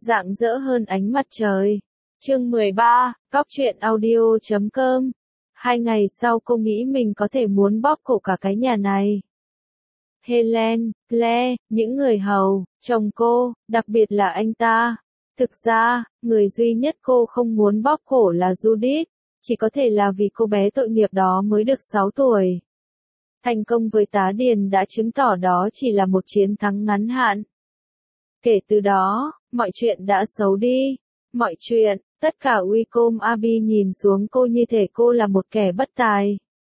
rạng rỡ hơn ánh mặt trời. Chương 13, Cóc truyện audio.com. 2 ngày sau cô nghĩ mình có thể muốn bóp cổ cả cái nhà này. Helen, Claire, những người hầu, chồng cô, đặc biệt là anh ta. Thực ra, người duy nhất cô không muốn bóp cổ là Judith, chỉ có thể là vì cô bé tội nghiệp đó mới được 6 tuổi. Thành công với tá điền đã chứng tỏ đó chỉ là một chiến thắng ngắn hạn. Kể từ đó, mọi chuyện đã xấu đi. Mọi chuyện, tất cả Wycombe Abbey nhìn xuống cô như thể cô là một kẻ bất tài.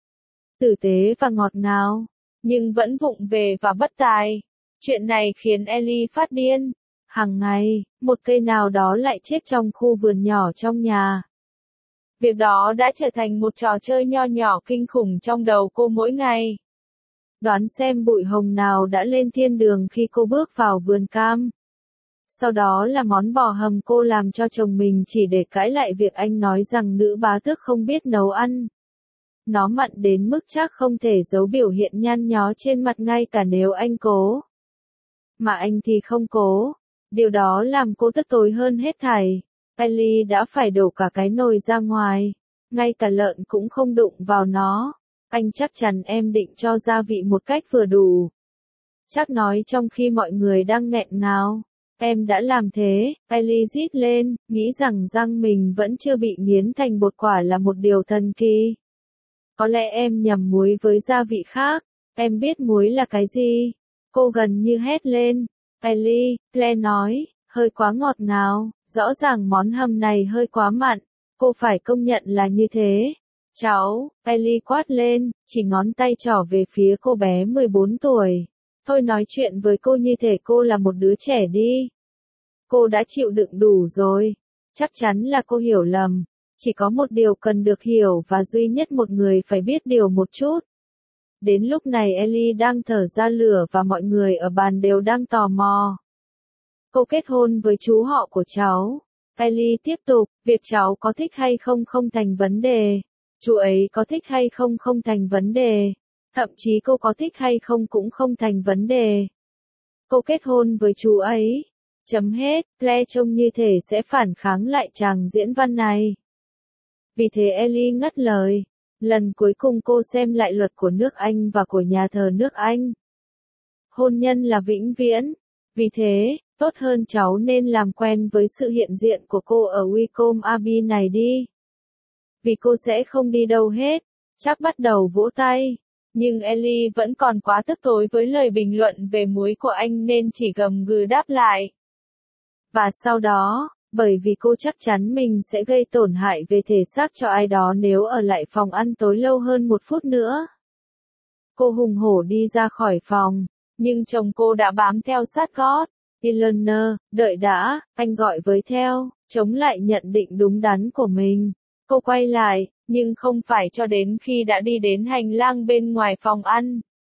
Tử tế và ngọt ngào, nhưng vẫn vụng về và bất tài. Chuyện này khiến Ellie phát điên. Hàng ngày, một cây nào đó lại chết trong khu vườn nhỏ trong nhà. Việc đó đã trở thành một trò chơi nho nhỏ kinh khủng trong đầu cô mỗi ngày. Đoán xem bụi hồng nào đã lên thiên đường khi cô bước vào vườn cam. Sau đó là món bò hầm cô làm cho chồng mình chỉ để cãi lại việc anh nói rằng nữ bá tước không biết nấu ăn. Nó mặn đến mức chắc không thể giấu biểu hiện nhăn nhó trên mặt ngay cả nếu anh cố. Mà anh thì không cố. Điều đó làm cô tức tối hơn hết thảy. Ellie đã phải đổ cả cái nồi ra ngoài. Ngay cả lợn cũng không đụng vào nó. Anh chắc chắn em định cho gia vị một cách vừa đủ. Chắc nói trong khi mọi người đang nghẹn ngào. Em đã làm thế, Ellie rít lên, nghĩ rằng răng mình vẫn chưa bị nghiến thành bột quả là một điều thần kỳ. Có lẽ em nhầm muối với gia vị khác. Em biết muối là cái gì? Cô gần như hét lên. Ellie, Claire nói, hơi quá ngọt ngào, rõ ràng món hầm này hơi quá mặn. Cô phải công nhận là như thế. Cháu, Ellie quát lên, chỉ ngón tay trỏ về phía cô bé 14 tuổi. Thôi nói chuyện với cô như thể cô là một đứa trẻ đi. Cô đã chịu đựng đủ rồi. Chắc chắn là cô hiểu lầm. Chỉ có một điều cần được hiểu và duy nhất một người phải biết điều một chút. Đến lúc này Ellie đang thở ra lửa và mọi người ở bàn đều đang tò mò. Cô kết hôn với chú họ của cháu. Ellie tiếp tục, việc cháu có thích hay không không thành vấn đề. Chú ấy có thích hay không không thành vấn đề. Thậm chí cô có thích hay không cũng không thành vấn đề. Cô kết hôn với chú ấy. Chấm hết, Claire trông như thể sẽ phản kháng lại chàng diễn văn này. Vì thế Ellie ngắt lời. Lần cuối cùng cô xem lại luật của nước Anh và của nhà thờ nước Anh. Hôn nhân là vĩnh viễn. Vì thế, tốt hơn cháu nên làm quen với sự hiện diện của cô ở Wycombe Abbey này đi. Vì cô sẽ không đi đâu hết. Chắc bắt đầu vỗ tay. Nhưng Ellie vẫn còn quá tức tối với lời bình luận về muối của anh nên chỉ gầm gừ đáp lại. Và sau đó, bởi vì cô chắc chắn mình sẽ gây tổn hại về thể xác cho ai đó nếu ở lại phòng ăn tối lâu hơn 1 phút nữa. Cô hùng hổ đi ra khỏi phòng, nhưng chồng cô đã bám theo sát gót. Eleanor, đợi đã, anh gọi với theo, chống lại nhận định đúng đắn của mình. Cô quay lại, nhưng không phải cho đến khi đã đi đến hành lang bên ngoài phòng ăn.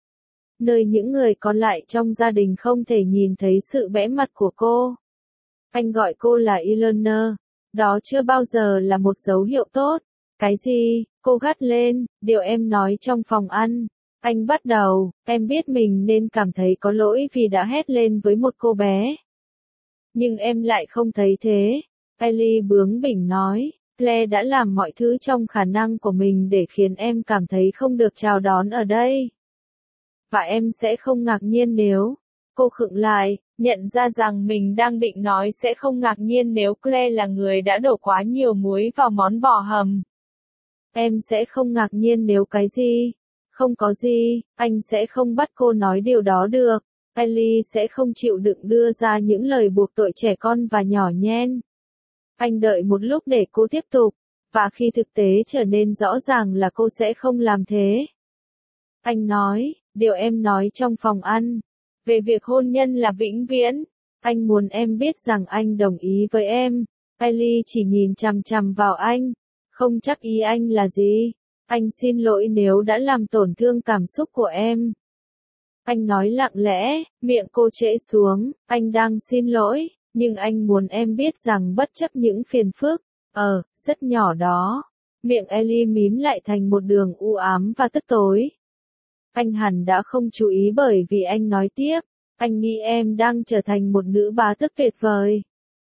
Nơi những người còn lại trong gia đình không thể nhìn thấy sự bẽ mặt của cô. Anh gọi cô là Eleanor. Đó chưa bao giờ là một dấu hiệu tốt. Cái gì? Cô gắt lên, điều em nói trong phòng ăn. Anh bắt đầu, em biết mình nên cảm thấy có lỗi vì đã hét lên với một cô bé. Nhưng em lại không thấy thế. Ellie bướng bỉnh nói, Claire đã làm mọi thứ trong khả năng của mình để khiến em cảm thấy không được chào đón ở đây. Và em sẽ không ngạc nhiên nếu... Cô khựng lại, nhận ra rằng mình đang định nói sẽ không ngạc nhiên nếu Claire là người đã đổ quá nhiều muối vào món bò hầm. Em sẽ không ngạc nhiên nếu cái gì? Không có gì, anh sẽ không bắt cô nói điều đó được. Ellie sẽ không chịu đựng đưa ra những lời buộc tội trẻ con và nhỏ nhen. Anh đợi một lúc để cô tiếp tục, và khi thực tế trở nên rõ ràng là cô sẽ không làm thế. Anh nói, điều em nói trong phòng ăn. Về việc hôn nhân là vĩnh viễn, anh muốn em biết rằng anh đồng ý với em. Ellie chỉ nhìn chằm chằm vào anh, không chắc ý anh là gì. Anh xin lỗi nếu đã làm tổn thương cảm xúc của em. Anh nói lặng lẽ, miệng cô trễ xuống, anh đang xin lỗi, nhưng anh muốn em biết rằng bất chấp những phiền phức, rất nhỏ đó. Miệng Ellie mím lại thành một đường u ám và tức tối. Anh hẳn đã không chú ý bởi vì anh nói tiếp, anh nghĩ em đang trở thành một nữ bá tước tuyệt vời.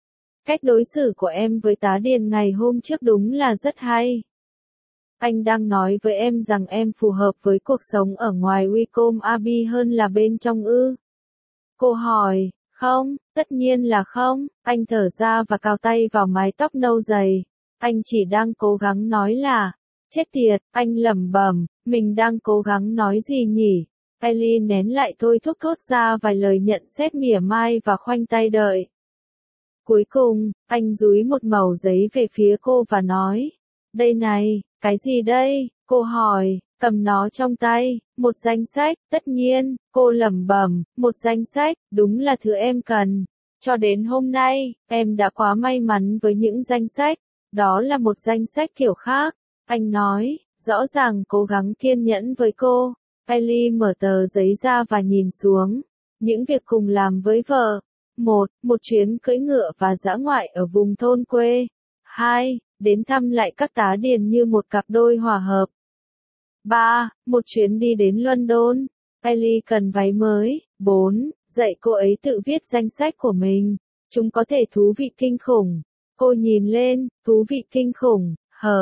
Cách đối xử của em với tá điền ngày hôm trước đúng là rất hay. Anh đang nói với em rằng em phù hợp với cuộc sống ở ngoài Wycombe Abbey hơn là bên trong ư? Cô hỏi, không, tất nhiên là không. Anh thở ra và cào tay vào mái tóc nâu dày. Anh chỉ đang cố gắng nói là, chết tiệt, anh lẩm bẩm, mình đang cố gắng nói gì nhỉ? Ellie nén lại thôi thúc thốt ra vài lời nhận xét mỉa mai và khoanh tay đợi. Cuối cùng, anh dúi một mẩu giấy về phía cô và nói, đây này, cái gì đây? Cô hỏi, cầm nó trong tay, một danh sách, tất nhiên, cô lẩm bẩm, một danh sách, đúng là thứ em cần. Cho đến hôm nay, em đã quá may mắn với những danh sách, đó là một danh sách kiểu khác. Anh nói, rõ ràng cố gắng kiên nhẫn với cô. Ellie mở tờ giấy ra và nhìn xuống. Những việc cùng làm với vợ. 1. Một chuyến cưỡi ngựa và dã ngoại ở vùng thôn quê. 2. Đến thăm lại các tá điền như một cặp đôi hòa hợp. 3. Một chuyến đi đến London. Ellie cần váy mới. 4. Dạy cô ấy tự viết danh sách của mình. Chúng có thể thú vị kinh khủng. Cô nhìn lên, thú vị kinh khủng.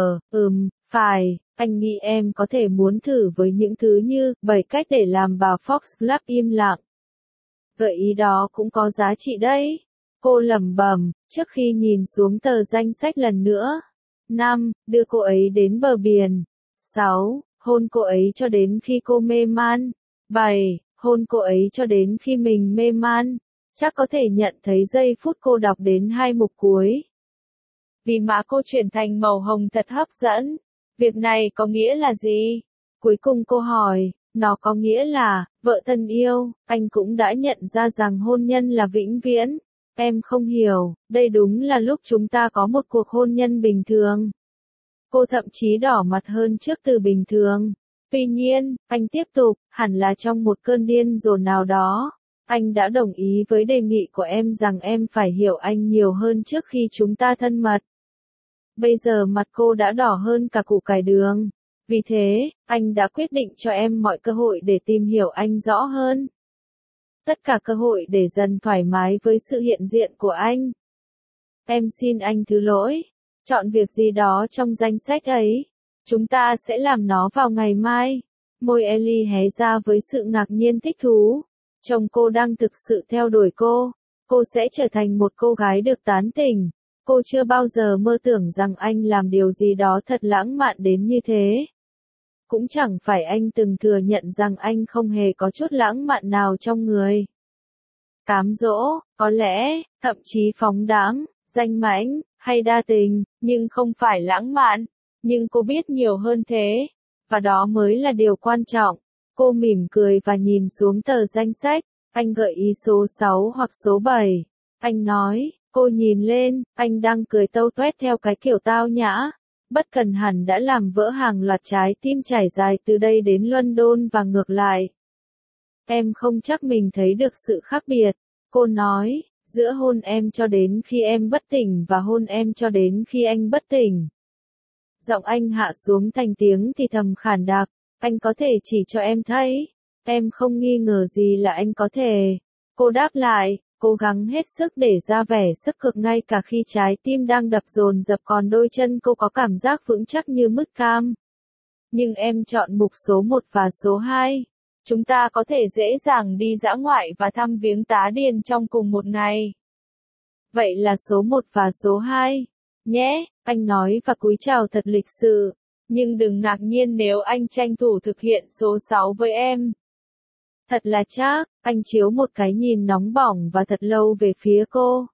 Phải, anh nghĩ em có thể muốn thử với những thứ như 7 cách để làm bà Fox Club im lặng. Gợi ý đó cũng có giá trị đấy. Cô lẩm bẩm, trước khi nhìn xuống tờ danh sách lần nữa. 5. Đưa cô ấy đến bờ biển. 6. Hôn cô ấy cho đến khi cô mê man. 7. Hôn cô ấy cho đến khi mình mê man. Chắc có thể nhận thấy giây phút cô đọc đến 2 mục cuối. Vì má cô chuyển thành màu hồng thật hấp dẫn. Việc này có nghĩa là gì? Cuối cùng cô hỏi, nó có nghĩa là, vợ thân yêu, anh cũng đã nhận ra rằng hôn nhân là vĩnh viễn. Em không hiểu, đây đúng là lúc chúng ta có một cuộc hôn nhân bình thường. Cô thậm chí đỏ mặt hơn trước từ bình thường. Tuy nhiên, anh tiếp tục, hẳn là trong một cơn điên rồ nào đó. Anh đã đồng ý với đề nghị của em rằng em phải hiểu anh nhiều hơn trước khi chúng ta thân mật. Bây giờ mặt cô đã đỏ hơn cả củ cải đường. Vì thế, anh đã quyết định cho em mọi cơ hội để tìm hiểu anh rõ hơn. Tất cả cơ hội để dần thoải mái với sự hiện diện của anh. Em xin anh thứ lỗi. Chọn việc gì đó trong danh sách ấy. Chúng ta sẽ làm nó vào ngày mai. Môi Ellie hé ra với sự ngạc nhiên thích thú. Chồng cô đang thực sự theo đuổi cô. Cô sẽ trở thành một cô gái được tán tỉnh. Cô chưa bao giờ mơ tưởng rằng anh làm điều gì đó thật lãng mạn đến như thế. Cũng chẳng phải anh từng thừa nhận rằng anh không hề có chút lãng mạn nào trong người. Cám dỗ, có lẽ, thậm chí phóng đãng, danh mãnh, hay đa tình, nhưng không phải lãng mạn. Nhưng cô biết nhiều hơn thế. Và đó mới là điều quan trọng. Cô mỉm cười và nhìn xuống tờ danh sách. Anh gợi ý số 6 hoặc số 7. Anh nói, cô nhìn lên, anh đang cười tâu tuét theo cái kiểu tao nhã. Bất cần hẳn đã làm vỡ hàng loạt trái tim trải dài từ đây đến London và ngược lại. Em không chắc mình thấy được sự khác biệt. Cô nói, giữa hôn em cho đến khi em bất tỉnh và hôn em cho đến khi anh bất tỉnh. Giọng anh hạ xuống thành tiếng thì thầm khản đặc, anh có thể chỉ cho em thấy. Em không nghi ngờ gì là anh có thể. Cô đáp lại, cố gắng hết sức để ra vẻ sức cực ngay cả khi trái tim đang đập dồn dập còn đôi chân cô có cảm giác vững chắc như mứt cam. Nhưng em chọn mục số 1 và số 2. Chúng ta có thể dễ dàng đi dã ngoại và thăm viếng tá điền trong cùng một ngày. Vậy là số 1 và số 2. Nhé, anh nói và cúi chào thật lịch sự. Nhưng đừng ngạc nhiên nếu anh tranh thủ thực hiện số 6 với em. Thật là chắc, anh chiếu một cái nhìn nóng bỏng và thật lâu về phía cô.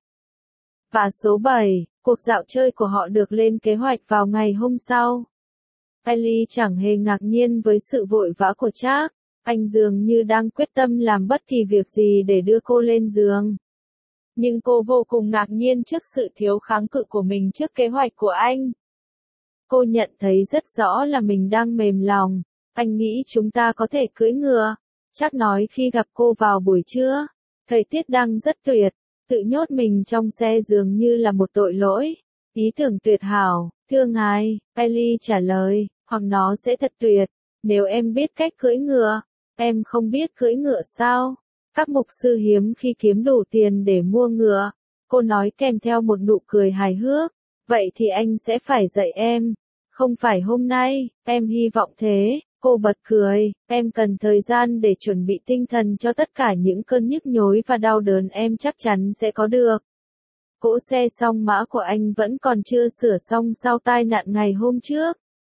Và số 7, cuộc dạo chơi của họ được lên kế hoạch vào ngày hôm sau. Ellie chẳng hề ngạc nhiên với sự vội vã của Jack. Anh dường như đang quyết tâm làm bất kỳ việc gì để đưa cô lên giường. Nhưng cô vô cùng ngạc nhiên trước sự thiếu kháng cự của mình trước kế hoạch của anh. Cô nhận thấy rất rõ là mình đang mềm lòng. Anh nghĩ chúng ta có thể cưỡi ngựa. Jack nói khi gặp cô vào buổi trưa. Thời tiết đang rất tuyệt. Tự nhốt mình trong xe dường như là một tội lỗi. Ý tưởng tuyệt hảo, thưa ngài, Ellie trả lời, hoặc nó sẽ thật tuyệt. Nếu em biết cách cưỡi ngựa. Em không biết cưỡi ngựa sao? Các mục sư hiếm khi kiếm đủ tiền để mua ngựa. Cô nói kèm theo một nụ cười hài hước. Vậy thì anh sẽ phải dạy em. Không phải hôm nay, em hy vọng thế. Cô bật cười, em cần thời gian để chuẩn bị tinh thần cho tất cả những cơn nhức nhối và đau đớn em chắc chắn sẽ có được. Cỗ xe song mã của anh vẫn còn chưa sửa xong sau tai nạn ngày hôm trước.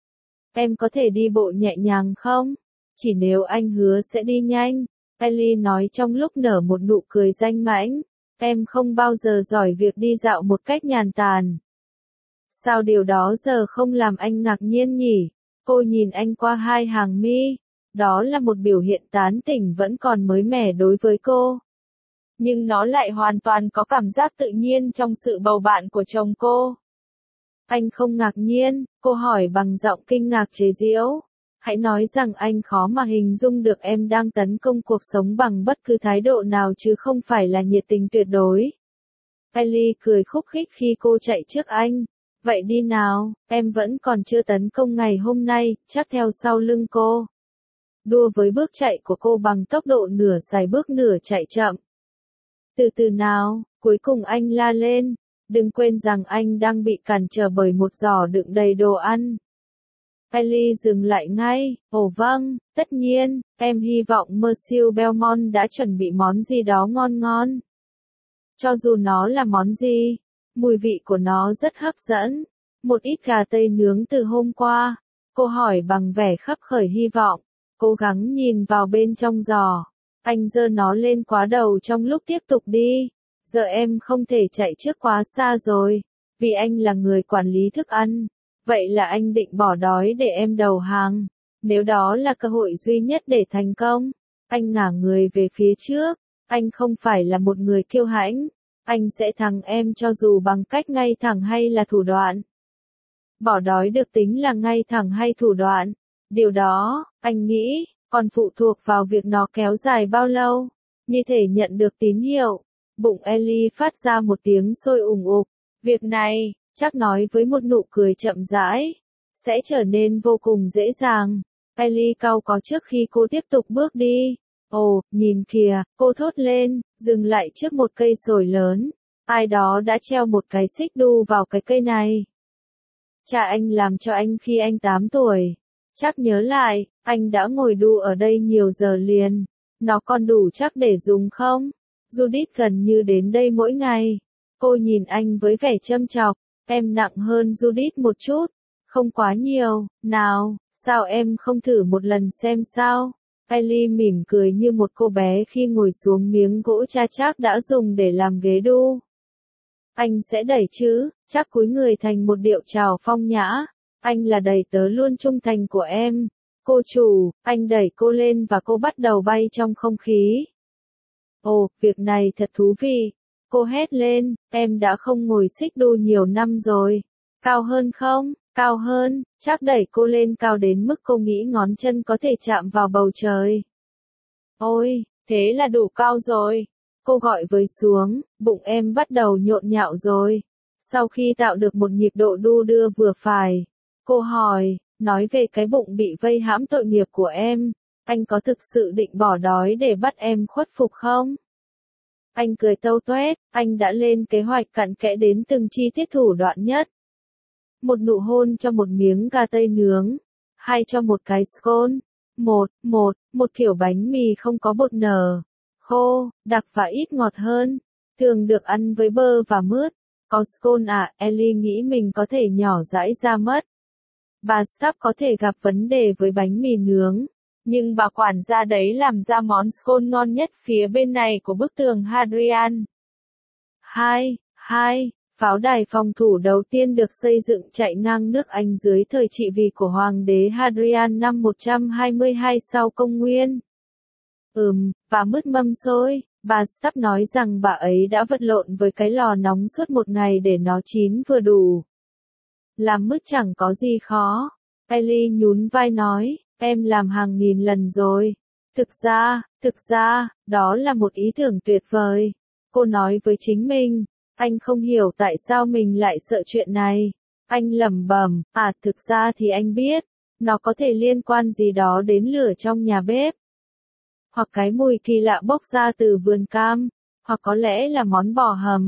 Em có thể đi bộ nhẹ nhàng không? Chỉ nếu anh hứa sẽ đi nhanh. Ellie nói trong lúc nở một nụ cười danh mãnh. Em không bao giờ giỏi việc đi dạo một cách nhàn tản. Sao điều đó giờ không làm anh ngạc nhiên nhỉ? Cô nhìn anh qua hai hàng mi. Đó là một biểu hiện tán tỉnh vẫn còn mới mẻ đối với cô. Nhưng nó lại hoàn toàn có cảm giác tự nhiên trong sự bầu bạn của chồng cô. Anh không ngạc nhiên, cô hỏi bằng giọng kinh ngạc chế giễu. Hãy nói rằng anh khó mà hình dung được em đang tấn công cuộc sống bằng bất cứ thái độ nào chứ không phải là nhiệt tình tuyệt đối. Ellie cười khúc khích khi cô chạy trước anh. Vậy đi nào, em vẫn còn chưa tấn công ngày hôm nay, chắc theo sau lưng cô. Đua với bước chạy của cô bằng tốc độ nửa sải bước nửa chạy chậm. Từ từ nào, cuối cùng anh la lên. Đừng quên rằng anh đang bị cản trở bởi một giỏ đựng đầy đồ ăn. Ellie dừng lại ngay. Ồ vâng, tất nhiên, em hy vọng Monsieur Belmont đã chuẩn bị món gì đó ngon ngon. Cho dù nó là món gì, mùi vị của nó rất hấp dẫn. Một ít gà tây nướng từ hôm qua. Cô hỏi bằng vẻ khấp khởi hy vọng. Cố gắng nhìn vào bên trong giỏ. Anh giơ nó lên quá đầu trong lúc tiếp tục đi. Giờ em không thể chạy trước quá xa rồi. Vì anh là người quản lý thức ăn. Vậy là anh định bỏ đói để em đầu hàng. Nếu đó là cơ hội duy nhất để thành công. Anh ngả người về phía trước. Anh không phải là một người kiêu hãnh. Anh sẽ thắng em cho dù bằng cách ngay thẳng hay là thủ đoạn. Bỏ đói được tính là ngay thẳng hay thủ đoạn. Điều đó, anh nghĩ, còn phụ thuộc vào việc nó kéo dài bao lâu. Như thể nhận được tín hiệu. Bụng Ellie phát ra một tiếng sôi ủng ục. Việc này, chắc nói với một nụ cười chậm rãi, sẽ trở nên vô cùng dễ dàng. Ellie cau có trước khi cô tiếp tục bước đi. Ồ, nhìn kìa, cô thốt lên, dừng lại trước một cây sồi lớn. Ai đó đã treo một cái xích đu vào cái cây này. Cha anh làm cho anh khi anh 8 tuổi. Chắc nhớ lại, anh đã ngồi đu ở đây nhiều giờ liền. Nó còn đủ chắc để dùng không? Judith gần như đến đây mỗi ngày. Cô nhìn anh với vẻ châm chọc. Em nặng hơn Judith một chút. Không quá nhiều, nào, sao em không thử một lần xem sao? Ellie mỉm cười như một cô bé khi ngồi xuống miếng gỗ cha chắc đã dùng để làm ghế đu. Anh sẽ đẩy chứ, chắc cúi người thành một điệu chào phong nhã. Anh là đầy tớ luôn trung thành của em. Cô chủ, anh đẩy cô lên và cô bắt đầu bay trong không khí. Ồ, việc này thật thú vị. Cô hét lên, em đã không ngồi xích đu nhiều năm rồi. Cao hơn không? Cao hơn, chắc đẩy cô lên cao đến mức cô nghĩ ngón chân có thể chạm vào bầu trời. Ôi, thế là đủ cao rồi. Cô gọi với xuống, bụng em bắt đầu nhộn nhạo rồi. Sau khi tạo được một nhịp độ đu đưa vừa phải, cô hỏi, nói về cái bụng bị vây hãm tội nghiệp của em. Anh có thực sự định bỏ đói để bắt em khuất phục không? Anh cười tâu toét, anh đã lên kế hoạch cặn kẽ đến từng chi tiết thủ đoạn nhất. Một nụ hôn cho một miếng gà tây nướng. Hai cho một cái scone. Một kiểu bánh mì không có bột nở. Khô, đặc và ít ngọt hơn. Thường được ăn với bơ và mướt. Có scone à, Ellie nghĩ mình có thể nhỏ dãi ra mất. Bà Stapp có thể gặp vấn đề với bánh mì nướng. Nhưng bà quản gia đấy làm ra món scone ngon nhất phía bên này của bức tường Hadrian. 2. Pháo đài phòng thủ đầu tiên được xây dựng chạy ngang nước Anh dưới thời trị vì của Hoàng đế Hadrian năm 122 sau công nguyên. Và mứt mâm xôi, bà Stapp nói rằng bà ấy đã vật lộn với cái lò nóng suốt một ngày để nó chín vừa đủ. Làm mứt chẳng có gì khó. Ellie nhún vai nói, em làm hàng nghìn lần rồi. Thực ra, đó là một ý tưởng tuyệt vời. Cô nói với chính mình. Anh không hiểu tại sao mình lại sợ chuyện này. Anh lẩm bẩm, thực ra thì anh biết. Nó có thể liên quan gì đó đến lửa trong nhà bếp. Hoặc cái mùi kỳ lạ bốc ra từ vườn cam. Hoặc có lẽ là món bò hầm.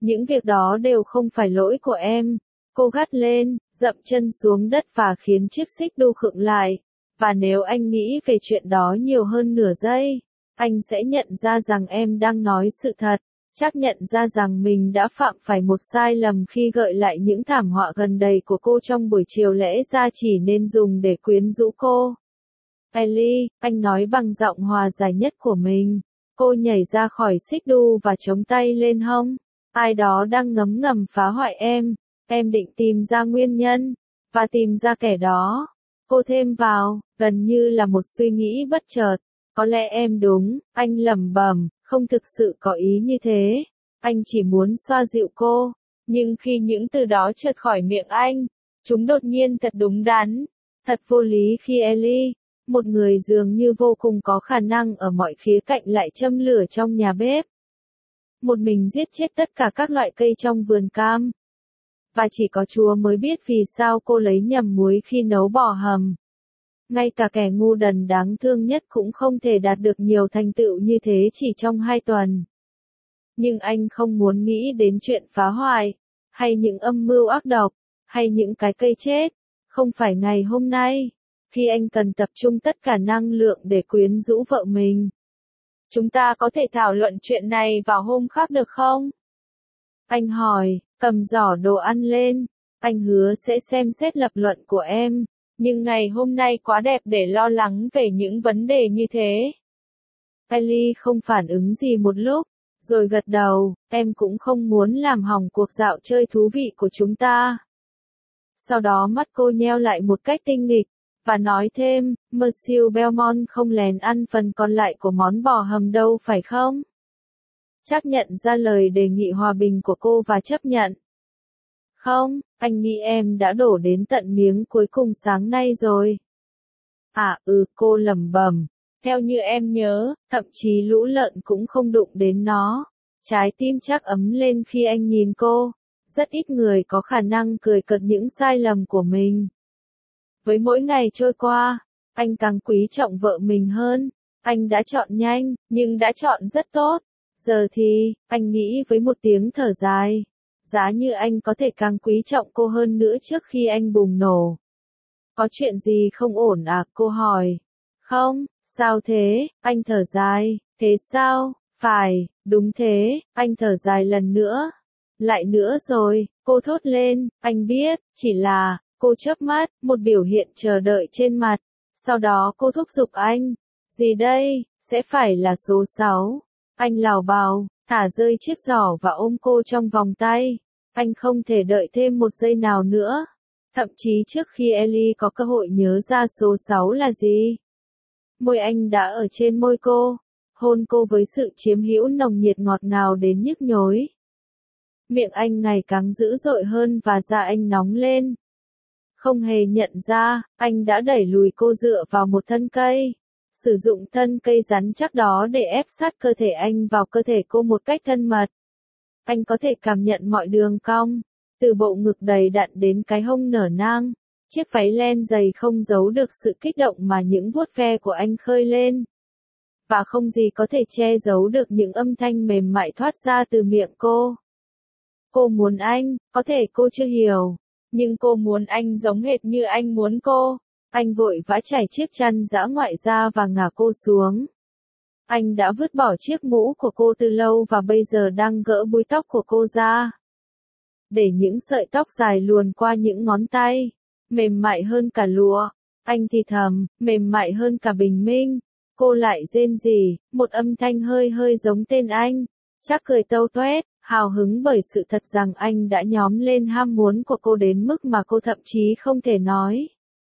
Những việc đó đều không phải lỗi của em. Cô gắt lên, dậm chân xuống đất và khiến chiếc xích đu khựng lại. Và nếu anh nghĩ về chuyện đó nhiều hơn nửa giây, anh sẽ nhận ra rằng em đang nói sự thật. Chắc nhận ra rằng mình đã phạm phải một sai lầm khi gợi lại những thảm họa gần đây của cô trong buổi chiều lẽ ra chỉ nên dùng để quyến rũ cô. Ellie, anh nói bằng giọng hòa giải nhất của mình. Cô nhảy ra khỏi xích đu và chống tay lên hông. Ai đó đang ngấm ngầm phá hoại em. Em định tìm ra nguyên nhân, và tìm ra kẻ đó. Cô thêm vào, gần như là một suy nghĩ bất chợt. Có lẽ em đúng, anh lẩm bẩm, không thực sự có ý như thế. Anh chỉ muốn xoa dịu cô. Nhưng khi những từ đó trượt khỏi miệng anh, chúng đột nhiên thật đúng đắn. Thật vô lý khi Ellie, một người dường như vô cùng có khả năng ở mọi khía cạnh lại châm lửa trong nhà bếp. Một mình giết chết tất cả các loại cây trong vườn cam. Và chỉ có Chúa mới biết vì sao cô lấy nhầm muối khi nấu bò hầm. Ngay cả kẻ ngu đần đáng thương nhất cũng không thể đạt được nhiều thành tựu như thế chỉ trong 2 tuần. Nhưng anh không muốn nghĩ đến chuyện phá hoại, hay những âm mưu ác độc, hay những cái cây chết. Không phải ngày hôm nay, khi anh cần tập trung tất cả năng lượng để quyến rũ vợ mình. Chúng ta có thể thảo luận chuyện này vào hôm khác được không? Anh hỏi, cầm giỏ đồ ăn lên. Anh hứa sẽ xem xét lập luận của em. Nhưng ngày hôm nay quá đẹp để lo lắng về những vấn đề như thế. Ellie không phản ứng gì một lúc, rồi gật đầu, em cũng không muốn làm hỏng cuộc dạo chơi thú vị của chúng ta. Sau đó mắt cô nheo lại một cách tinh nghịch, và nói thêm, Monsieur Belmont không lén ăn phần còn lại của món bò hầm đâu phải không? Chắc nhận ra lời đề nghị hòa bình của cô và chấp nhận. Không, anh nghĩ em đã đổ đến tận miếng cuối cùng sáng nay rồi. Cô lẩm bẩm. Theo như em nhớ, thậm chí lũ lợn cũng không đụng đến nó. Trái tim chắc ấm lên khi anh nhìn cô. Rất ít người có khả năng cười cợt những sai lầm của mình. Với mỗi ngày trôi qua, anh càng quý trọng vợ mình hơn. Anh đã chọn nhanh, nhưng đã chọn rất tốt. Giờ thì, anh nghĩ với một tiếng thở dài. Giá như anh có thể càng quý trọng cô hơn nữa trước khi anh bùng nổ. Có chuyện gì không ổn à? Cô hỏi. Không, sao thế? Anh thở dài. Thế sao? Phải, đúng thế, anh thở dài lần nữa. Lại nữa rồi, cô thốt lên, anh biết, chỉ là, cô chớp mắt, một biểu hiện chờ đợi trên mặt. Sau đó cô thúc giục anh. Gì đây? Sẽ phải là số 6. Anh lảo bào, thả rơi chiếc giỏ và ôm cô trong vòng tay. Anh không thể đợi thêm một giây nào nữa. Thậm chí trước khi Ellie có cơ hội nhớ ra số 6 là gì. Môi anh đã ở trên môi cô, hôn cô với sự chiếm hữu nồng nhiệt ngọt ngào đến nhức nhối. Miệng anh ngày càng dữ dội hơn và da anh nóng lên. Không hề nhận ra, anh đã đẩy lùi cô dựa vào một thân cây. Sử dụng thân cây rắn chắc đó để ép sát cơ thể anh vào cơ thể cô một cách thân mật. Anh có thể cảm nhận mọi đường cong, từ bộ ngực đầy đặn đến cái hông nở nang. Chiếc váy len dày không giấu được sự kích động mà những vuốt ve của anh khơi lên. Và không gì có thể che giấu được những âm thanh mềm mại thoát ra từ miệng cô. Cô muốn anh, có thể cô chưa hiểu, nhưng cô muốn anh giống hệt như anh muốn cô. Anh vội vã trải chiếc chăn dã ngoại ra và ngả cô xuống. Anh đã vứt bỏ chiếc mũ của cô từ lâu và bây giờ đang gỡ búi tóc của cô ra. Để những sợi tóc dài luồn qua những ngón tay, mềm mại hơn cả lụa. Anh thì thầm, mềm mại hơn cả bình minh. Cô lại rên rỉ, một âm thanh hơi hơi giống tên anh. Chắc cười tâu toét, hào hứng bởi sự thật rằng anh đã nhóm lên ham muốn của cô đến mức mà cô thậm chí không thể nói.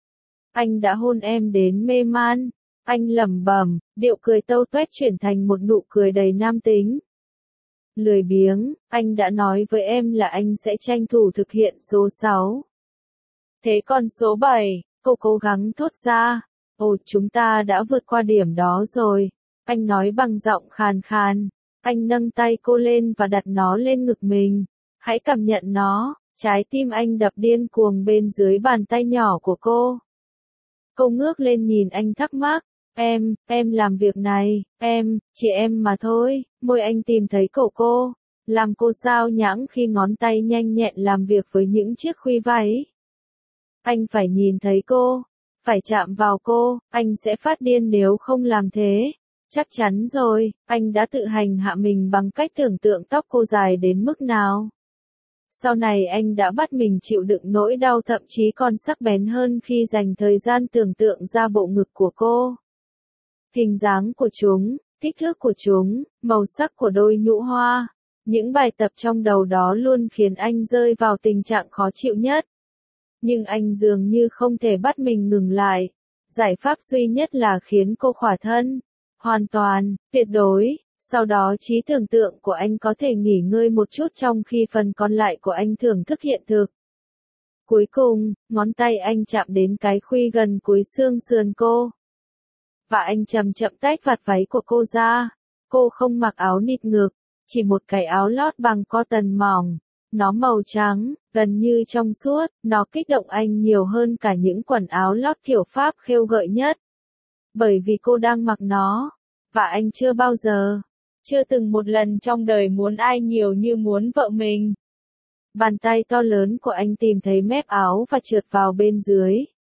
Anh đã hôn em đến mê man. Anh lẩm bẩm, điệu cười tâu toét chuyển thành một nụ cười đầy nam tính. Lười biếng, anh đã nói với em là anh sẽ tranh thủ thực hiện số 6. Thế còn số 7, cô cố gắng thốt ra. Ồ, chúng ta đã vượt qua điểm đó rồi. Anh nói bằng giọng khàn khàn. Anh nâng tay cô lên và đặt nó lên ngực mình. Hãy cảm nhận nó. Trái tim anh đập điên cuồng bên dưới bàn tay nhỏ của cô. Cô ngước lên nhìn anh thắc mắc. Em làm việc này, chị em mà thôi. Môi anh tìm thấy cổ cô. làm cô sao nhãng khi ngón tay nhanh nhẹn làm việc với những chiếc khuy váy. Anh phải nhìn thấy cô, phải chạm vào cô, anh sẽ phát điên nếu không làm thế. Chắc chắn rồi, anh đã tự hành hạ mình bằng cách tưởng tượng tóc cô dài đến mức nào. Sau này anh đã bắt mình chịu đựng nỗi đau thậm chí còn sắc bén hơn khi dành thời gian tưởng tượng ra bộ ngực của cô. Hình dáng của chúng, kích thước của chúng, màu sắc của đôi nhũ hoa. Những bài tập trong đầu đó luôn khiến anh rơi vào tình trạng khó chịu nhất. Nhưng anh dường như không thể bắt mình ngừng lại. Giải pháp duy nhất là khiến cô khỏa thân. Hoàn toàn, tuyệt đối. Sau đó trí tưởng tượng của anh có thể nghỉ ngơi một chút trong khi phần còn lại của anh thưởng thức hiện thực. Cuối cùng, ngón tay anh chạm đến cái khuy gần cuối xương sườn cô. Và anh chậm chậm tách vạt váy của cô ra. Cô không mặc áo nịt ngực, chỉ một cái áo lót bằng cotton mỏng. Nó màu trắng, gần như trong suốt, nó kích động anh nhiều hơn cả những quần áo lót kiểu Pháp khêu gợi nhất. Bởi vì cô đang mặc nó, và anh chưa bao giờ, chưa từng một lần trong đời muốn ai nhiều như muốn vợ mình. Bàn tay to lớn của anh tìm thấy mép áo và trượt vào bên dưới.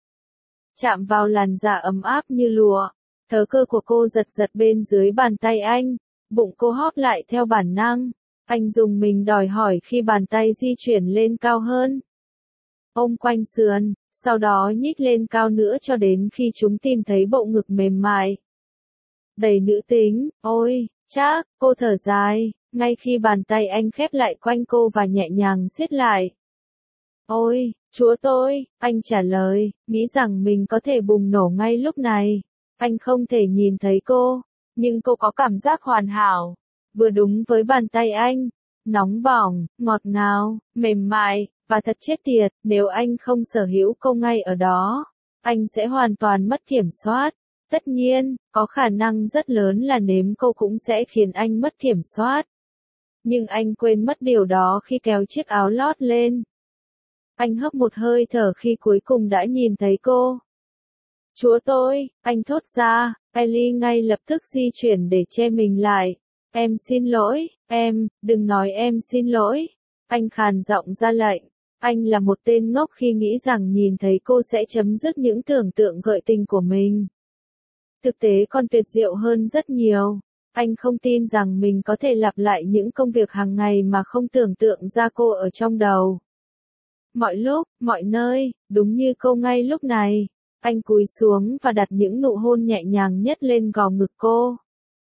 Chạm vào làn da ấm áp như lụa, thớ cơ của cô giật giật bên dưới bàn tay anh, bụng cô hóp lại theo bản năng. Anh dùng mình đòi hỏi khi bàn tay di chuyển lên cao hơn. Ôm quanh sườn, sau đó nhích lên cao nữa cho đến khi chúng tìm thấy bộ ngực mềm mại. Đầy nữ tính, ôi, chắc, cô thở dài, ngay khi bàn tay anh khép lại quanh cô và nhẹ nhàng siết lại. Ôi, chúa tôi, anh trả lời, nghĩ rằng mình có thể bùng nổ ngay lúc này. Anh không thể nhìn thấy cô, nhưng cô có cảm giác hoàn hảo. Vừa đúng với bàn tay anh, nóng bỏng, ngọt ngào, mềm mại, và thật chết tiệt, nếu anh không sở hữu cô ngay ở đó, anh sẽ hoàn toàn mất kiểm soát. Tất nhiên, có khả năng rất lớn là nếm cô cũng sẽ khiến anh mất kiểm soát. Nhưng anh quên mất điều đó khi kéo chiếc áo lót lên. Anh hấp một hơi thở khi cuối cùng đã nhìn thấy cô. Chúa tôi, anh thốt ra, Ellie ngay lập tức di chuyển để che mình lại. Em xin lỗi, em, đừng nói em xin lỗi. Anh khàn giọng ra lệnh. Anh là một tên ngốc khi nghĩ rằng nhìn thấy cô sẽ chấm dứt những tưởng tượng gợi tình của mình. Thực tế còn tuyệt diệu hơn rất nhiều. Anh không tin rằng mình có thể lặp lại những công việc hàng ngày mà không tưởng tượng ra cô ở trong đầu. Mọi lúc, mọi nơi, đúng như cô ngay lúc này. Anh cúi xuống và đặt những nụ hôn nhẹ nhàng nhất lên gò ngực cô.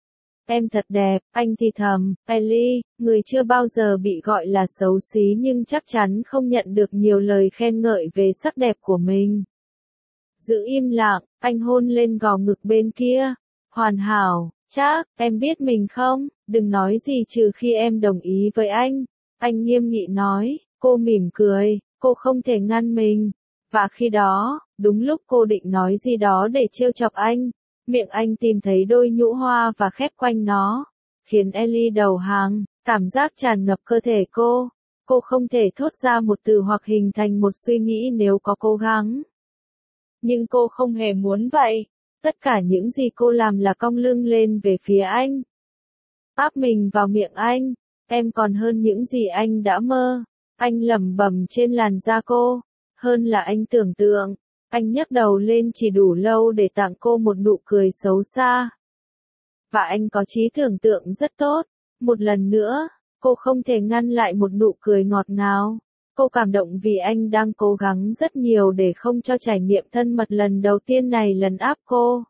Em thật đẹp, anh thì thầm, Ellie, người chưa bao giờ bị gọi là xấu xí nhưng chắc chắn không nhận được nhiều lời khen ngợi về sắc đẹp của mình. Giữ im lặng, anh hôn lên gò ngực bên kia. Hoàn hảo, chắc, em biết mình không, đừng nói gì trừ khi em đồng ý với anh. Anh nghiêm nghị nói, cô mỉm cười, cô không thể ngăn mình. Và khi đó, đúng lúc cô định nói gì đó để trêu chọc anh, miệng anh tìm thấy đôi nhũ hoa và khép quanh nó, khiến Ellie đầu hàng, cảm giác tràn ngập cơ thể cô. Cô không thể thốt ra một từ hoặc hình thành một suy nghĩ nếu có cố gắng. Nhưng cô không hề muốn vậy. Tất cả những gì cô làm là cong lưng lên về phía anh. Áp mình vào miệng anh. Em còn hơn những gì anh đã mơ. Anh lẩm bẩm trên làn da cô. Hơn là anh tưởng tượng. Anh nhấc đầu lên chỉ đủ lâu để tặng cô một nụ cười xấu xa. Và anh có trí tưởng tượng rất tốt. Một lần nữa, cô không thể ngăn lại một nụ cười ngọt ngào. Cô cảm động vì anh đang cố gắng rất nhiều để không cho trải nghiệm thân mật lần đầu tiên này lấn áp cô.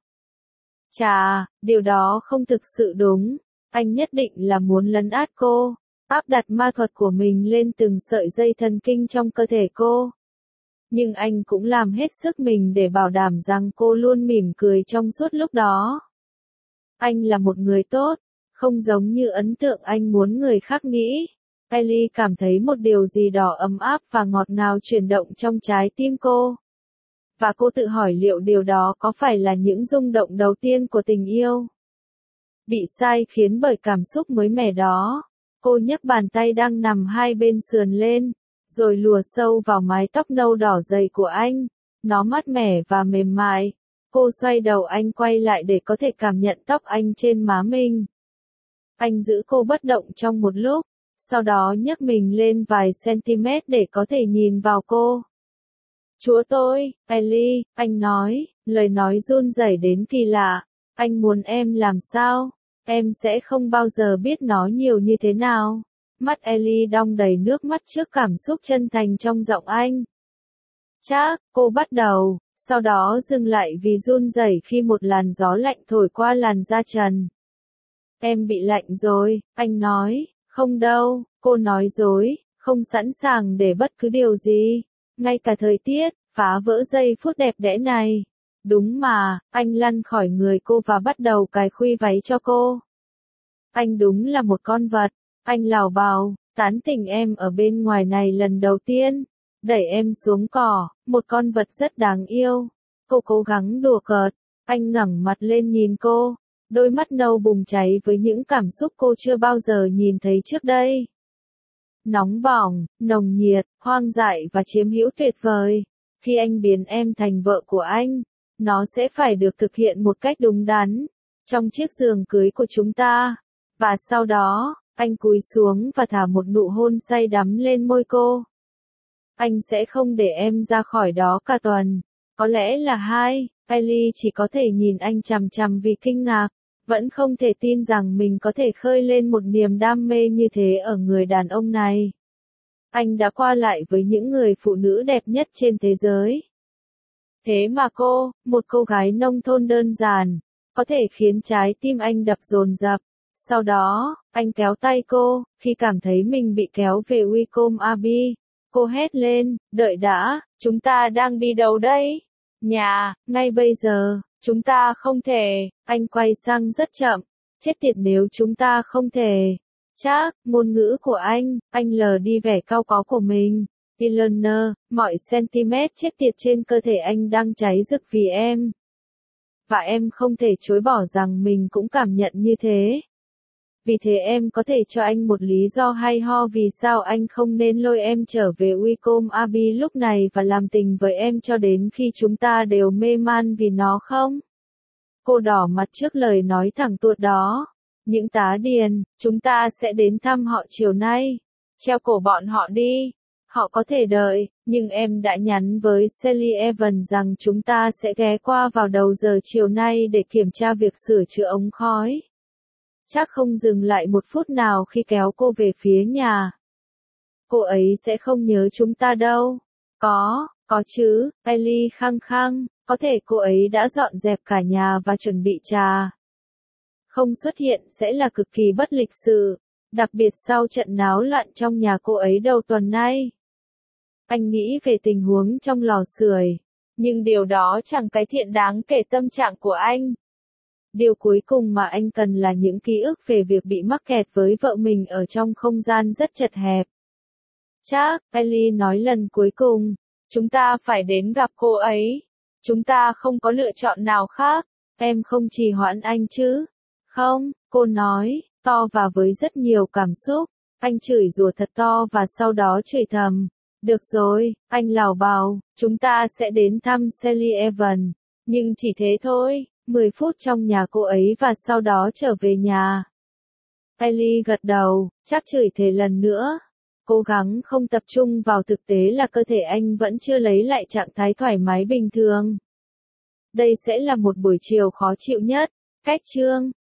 Chà, điều đó không thực sự đúng. Anh nhất định là muốn lấn át cô, áp đặt ma thuật của mình lên từng sợi dây thần kinh trong cơ thể cô. Nhưng anh cũng làm hết sức mình để bảo đảm rằng cô luôn mỉm cười trong suốt lúc đó. Anh là một người tốt, không giống như ấn tượng anh muốn người khác nghĩ. Ellie cảm thấy một điều gì đó ấm áp và ngọt ngào chuyển động trong trái tim cô. Và cô tự hỏi liệu điều đó có phải là những rung động đầu tiên của tình yêu. Bị sai khiến bởi cảm xúc mới mẻ đó, cô nhấc bàn tay đang nằm hai bên sườn lên, rồi lùa sâu vào mái tóc nâu đỏ dày của anh. Nó mát mẻ và mềm mại. Cô xoay đầu anh quay lại để có thể cảm nhận tóc anh trên má mình. Anh giữ cô bất động trong một lúc. sau đó nhấc mình lên vài cm để có thể nhìn vào cô. Chúa tôi, Ellie, anh nói, lời nói run rẩy đến kỳ lạ. Anh muốn em làm sao? Em sẽ không bao giờ biết nó nhiều như thế nào. Mắt Ellie đong đầy nước mắt trước cảm xúc chân thành trong giọng anh. Chắc, cô bắt đầu, sau đó dừng lại vì run rẩy khi một làn gió lạnh thổi qua làn da trần. Em bị lạnh rồi, anh nói, không đâu, cô nói dối, không sẵn sàng để bất cứ điều gì, ngay cả thời tiết, phá vỡ giây phút đẹp đẽ này. Đúng mà, anh lăn khỏi người cô và bắt đầu cài khuy váy cho cô. Anh đúng là một con vật, anh lảo bào, tán tỉnh em ở bên ngoài này lần đầu tiên, đẩy em xuống cỏ, một con vật rất đáng yêu. Cô cố gắng đùa cợt, anh ngẩng mặt lên nhìn cô, đôi mắt nâu bùng cháy với những cảm xúc cô chưa bao giờ nhìn thấy trước đây. Nóng bỏng, nồng nhiệt, hoang dại và chiếm hữu tuyệt vời. Khi anh biến em thành vợ của anh, nó sẽ phải được thực hiện một cách đúng đắn, trong chiếc giường cưới của chúng ta. Và sau đó, anh cúi xuống và thả một nụ hôn say đắm lên môi cô. Anh sẽ không để em ra khỏi đó cả tuần. Có lẽ là 2, Ellie chỉ có thể nhìn anh chằm chằm vì kinh ngạc, vẫn không thể tin rằng mình có thể khơi lên một niềm đam mê như thế ở người đàn ông này. Anh đã qua lại với những người phụ nữ đẹp nhất trên thế giới. Thế mà cô, một cô gái nông thôn đơn giản, có thể khiến trái tim anh đập dồn dập. Sau đó, anh kéo tay cô, khi cảm thấy mình bị kéo về Wycombe Abbey. Cô hét lên, đợi đã, chúng ta đang đi đâu đây? Nhà, ngay bây giờ, chúng ta không thể. Anh quay sang rất chậm, chết tiệt nếu chúng ta không thể. Chắc, ngôn ngữ của anh lờ đi vẻ cau có của mình. Eleanor, mọi cm chết tiệt trên cơ thể anh đang cháy rực vì em. Và em không thể chối bỏ rằng mình cũng cảm nhận như thế. Vì thế em có thể cho anh một lý do hay ho vì sao anh không nên lôi em trở về Wycombe Abbey lúc này và làm tình với em cho đến khi chúng ta đều mê man vì nó không? Cô đỏ mặt trước lời nói thẳng tuột đó. Những tá điền, chúng ta sẽ đến thăm họ chiều nay. Treo cổ bọn họ đi. Họ có thể đợi, nhưng em đã nhắn với Sally Evans rằng chúng ta sẽ ghé qua vào đầu giờ chiều nay để kiểm tra việc sửa chữa ống khói. Chắc không dừng lại một phút nào khi kéo cô về phía nhà. Cô ấy sẽ không nhớ chúng ta đâu. Có chứ, Ellie khăng khăng, có thể cô ấy đã dọn dẹp cả nhà và chuẩn bị trà. Không xuất hiện sẽ là cực kỳ bất lịch sự, đặc biệt sau trận náo loạn trong nhà cô ấy đầu tuần nay. Anh nghĩ về tình huống trong lò sưởi, nhưng điều đó chẳng cải thiện đáng kể tâm trạng của anh. Điều cuối cùng mà anh cần là những ký ức về việc bị mắc kẹt với vợ mình ở trong không gian rất chật hẹp. Chắc, Ellie nói lần cuối cùng, chúng ta phải đến gặp cô ấy. Chúng ta không có lựa chọn nào khác. Em không trì hoãn anh chứ? Không, cô nói, to và với rất nhiều cảm xúc. Anh chửi rủa thật to và sau đó chửi thầm. Được rồi, anh lảo bào, chúng ta sẽ đến thăm Sally Evans. Nhưng chỉ thế thôi, 10 phút trong nhà cô ấy và sau đó trở về nhà. Ellie gật đầu, chắc chửi thề lần nữa. Cố gắng không tập trung vào thực tế là cơ thể anh vẫn chưa lấy lại trạng thái thoải mái bình thường. Đây sẽ là một buổi chiều khó chịu nhất. Cách chương